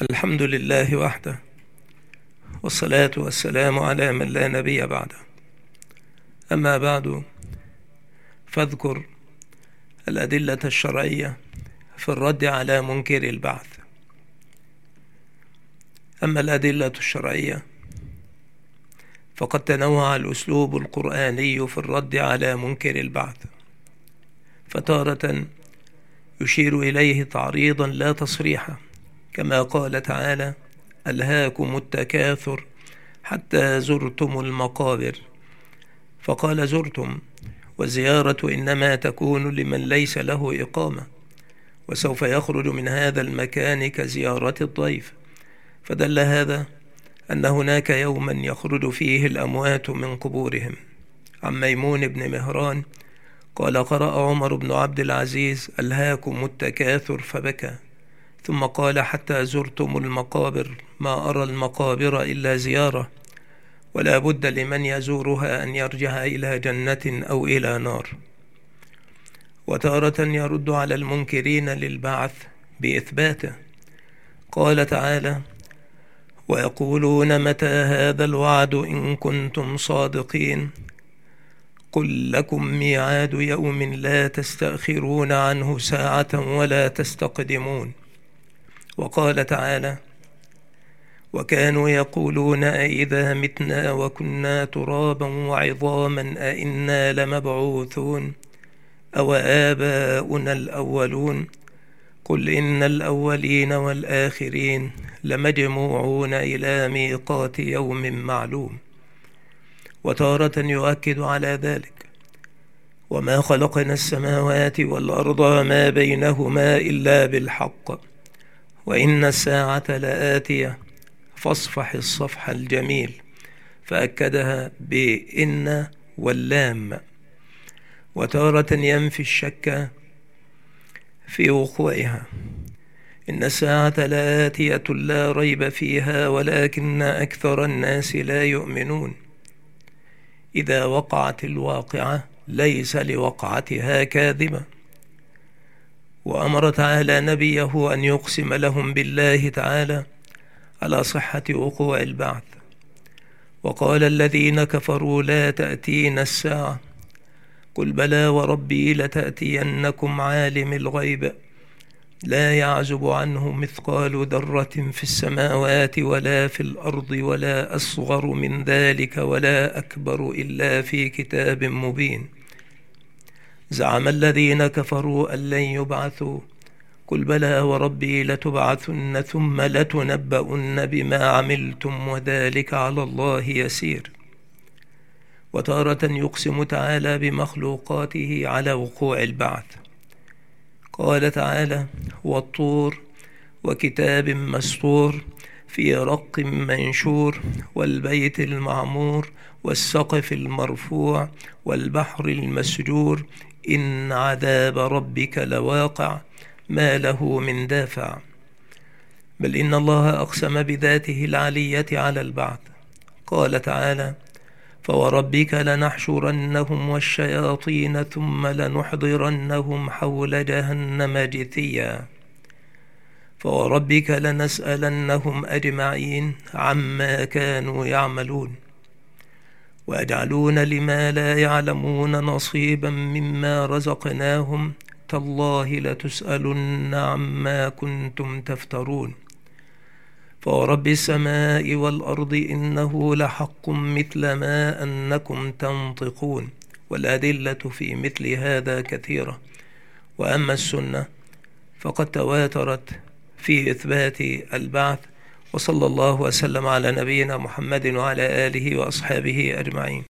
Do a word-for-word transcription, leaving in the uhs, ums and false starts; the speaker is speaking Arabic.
الحمد لله وحده، والصلاة والسلام على من لا نبي بعده. أما بعد، فاذكر الأدلة الشرعية في الرد على منكر البعث. أما الأدلة الشرعية فقد تنوع الأسلوب القرآني في الرد على منكر البعث، فتارة يشير إليه تعريضا لا تصريحا، كما قال تعالى: ألهاكم التكاثر حتى زرتم المقابر. فقال زرتم، والزيارة إنما تكون لمن ليس له إقامة، وسوف يخرج من هذا المكان كزيارة الضيف، فدل هذا أن هناك يوما يخرج فيه الأموات من قبورهم. عن ميمون بن مهران قال: قرأ عمر بن عبد العزيز: ألهاكم التكاثر، فبكى، ثم قال: حتى زرتم المقابر، ما أرى المقابر إلا زيارة، ولا بد لمن يزورها أن يرجع إلى جنة أو إلى نار. وتارة يرد على المنكرين للبعث بإثباته، قال تعالى: ويقولون متى هذا الوعد إن كنتم صادقين، قل لكم ميعاد يوم لا تستأخرون عنه ساعة ولا تستقدمون. وقال تعالى: وكانوا يقولون أئذا متنا وكنا ترابا وعظاما أئنا لمبعوثون أو آباؤنا الأولون قل إن الأولين والآخرين لمجموعون إلى ميقات يوم معلوم. وتارة يؤكد على ذلك: وما خلقنا السماوات والأرض وما بينهما إلا بالحق وإن الساعة لآتية فاصفح الصفح الجميل، فأكدها بإن واللام. وتارة ينفي الشك في وقوعها: إن الساعة لآتية لا ريب فيها ولكن أكثر الناس لا يؤمنون. إذا وقعت الواقعة ليس لوقعتها كاذبة. وأمر تعالى نبيه أن يقسم لهم بالله تعالى على صحة وقوع البعث، وقال الذين كفروا: لا تأتينا الساعة، قل بلى وربي لتأتينكم عالم الغيب لا يعزب عنه مثقال ذرة في السماوات ولا في الأرض ولا أصغر من ذلك ولا أكبر إلا في كتاب مبين. زعم الذين كفروا أن لن يبعثوا، قل بلى وربي لتبعثن ثم لتنبؤن بما عملتم وذلك على الله يسير. وتارة يقسم تعالى بمخلوقاته على وقوع البعث، قال تعالى: والطور وكتاب مسطور في رق منشور والبيت المعمور والسقف المرفوع والبحر المسجور إن عذاب ربك لواقع ما له من دافع. بل إن الله أقسم بذاته العلية على البعث، قال تعالى: فوربك لنحشرنهم والشياطين ثم لنحضرنهم حول جهنم جثيا. فوربك لنسألنهم أجمعين عما كانوا يعملون. ويجعلون لما لا يعلمون نصيبا مما رزقناهم تالله لتسألن عما كنتم تفترون. فورب السماء والأرض إنه لحق مثل ما أنكم تنطقون. والأدلة في مثل هذا كثيرة. وأما السنة فقد تواترت في إثبات البعث. وصلى الله وسلم على نبينا محمد وعلى آله وأصحابه أجمعين.